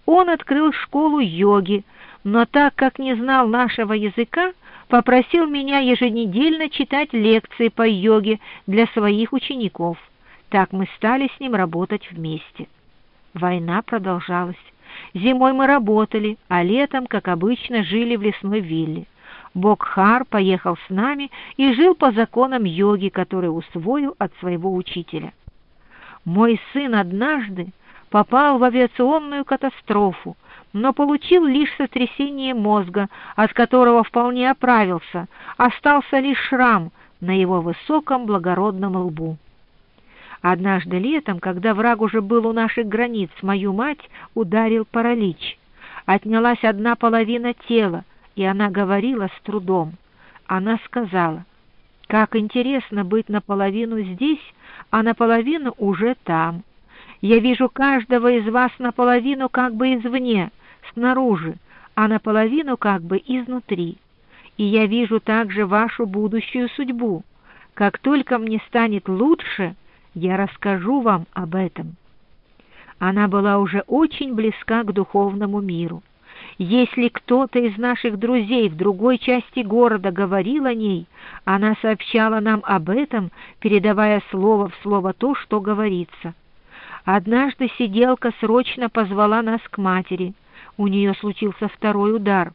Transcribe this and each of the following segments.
Он открыл школу йоги, но так как не знал нашего языка, попросил меня еженедельно читать лекции по йоге для своих учеников. Так мы стали с ним работать вместе. Война продолжалась. Зимой мы работали, а летом, как обычно, жили в лесной вилле. Бокхар поехал с нами и жил по законам йоги, которые усвоил от своего учителя. Мой сын однажды попал в авиационную катастрофу, но получил лишь сотрясение мозга, от которого вполне оправился, остался лишь шрам на его высоком благородном лбу. Однажды летом, когда враг уже был у наших границ, мою мать ударил паралич. Отнялась одна половина тела, и она говорила с трудом. Она сказала: «Как интересно быть наполовину здесь, а наполовину уже там. Я вижу каждого из вас наполовину как бы извне, снаружи, а наполовину как бы изнутри. И я вижу также вашу будущую судьбу. Как только мне станет лучше, я расскажу вам об этом». Она была уже очень близка к духовному миру. Если кто-то из наших друзей в другой части города говорил о ней, она сообщала нам об этом, передавая слово в слово то, что говорится. Однажды сиделка срочно позвала нас к матери. У нее случился второй удар.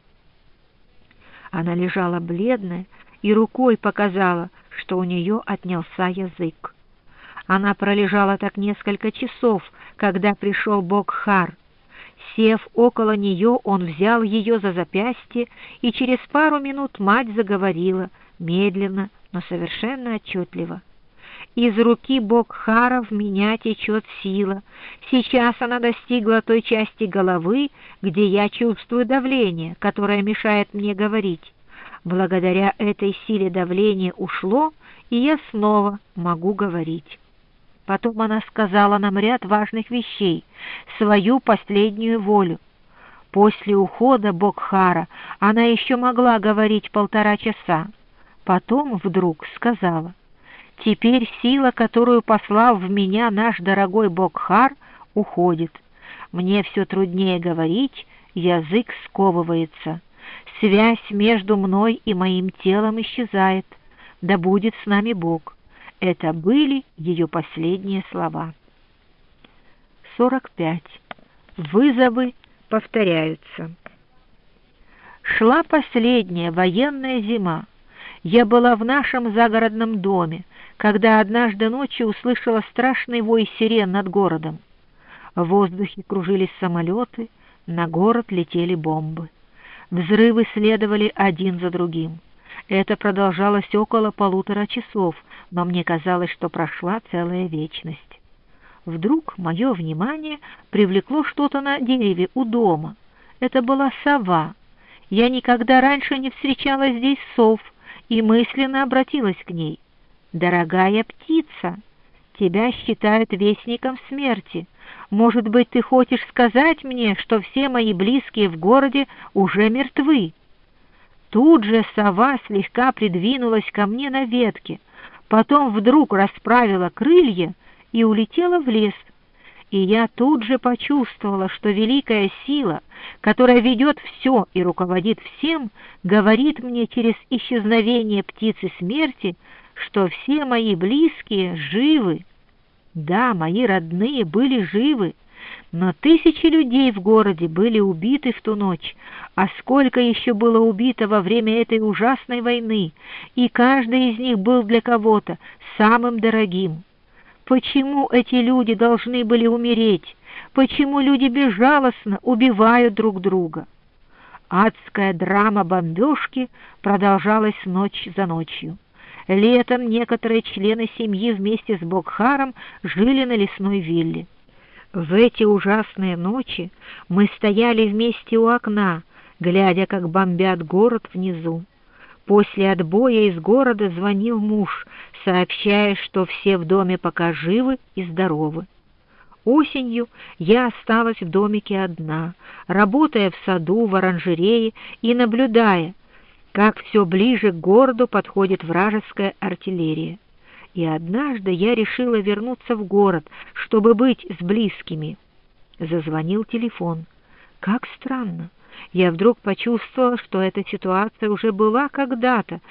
Она лежала бледная и рукой показала, что у нее отнялся язык. Она пролежала так несколько часов, когда пришел Бокхар. Сев около нее, он взял ее за запястье, и через пару минут мать заговорила, медленно, но совершенно отчетливо. «Из руки Бокхара в меня течет сила. Сейчас она достигла той части головы, где я чувствую давление, которое мешает мне говорить. Благодаря этой силе давление ушло, и я снова могу говорить». Потом она сказала нам ряд важных вещей, свою последнюю волю. После ухода Бокхара она еще могла говорить 1,5 часа. Потом вдруг сказала: «Теперь сила, которую послал в меня наш дорогой Бокхар, уходит. Мне все труднее говорить, язык сковывается. Связь между мной и моим телом исчезает. Да будет с нами Бог». Это были ее последние слова. 45. Вызовы повторяются. Шла последняя военная зима. Я была в нашем загородном доме, когда однажды ночью услышала страшный вой сирен над городом. В воздухе кружились самолеты, на город летели бомбы. Взрывы следовали один за другим. Это продолжалось около 1,5 часов, но мне казалось, что прошла целая вечность. Вдруг мое внимание привлекло что-то на дереве у дома. Это была сова. Я никогда раньше не встречала здесь сов и мысленно обратилась к ней. «Дорогая птица, тебя считают вестником смерти. Может быть, ты хочешь сказать мне, что все мои близкие в городе уже мертвы?» Тут же сова слегка придвинулась ко мне на ветке, потом вдруг расправила крылья и улетела в лес. И я тут же почувствовала, что великая сила, которая ведет все и руководит всем, говорит мне через исчезновение птицы смерти, что все мои близкие живы. Да, мои родные были живы, но тысячи людей в городе были убиты в ту ночь, а сколько еще было убито во время этой ужасной войны, и каждый из них был для кого-то самым дорогим. Почему эти люди должны были умереть? Почему люди безжалостно убивают друг друга? Адская драма бомбежки продолжалась ночь за ночью. Летом некоторые члены семьи вместе с Бокхаром жили на лесной вилле. В эти ужасные ночи мы стояли вместе у окна, глядя, как бомбят город внизу. После отбоя из города звонил муж, сообщая, что все в доме пока живы и здоровы. Осенью я осталась в домике одна, работая в саду, в оранжерее и наблюдая, как все ближе к городу подходит вражеская артиллерия. И однажды я решила вернуться в город, чтобы быть с близкими. Зазвонил телефон. Как странно! Я вдруг почувствовала, что эта ситуация уже была когда-то,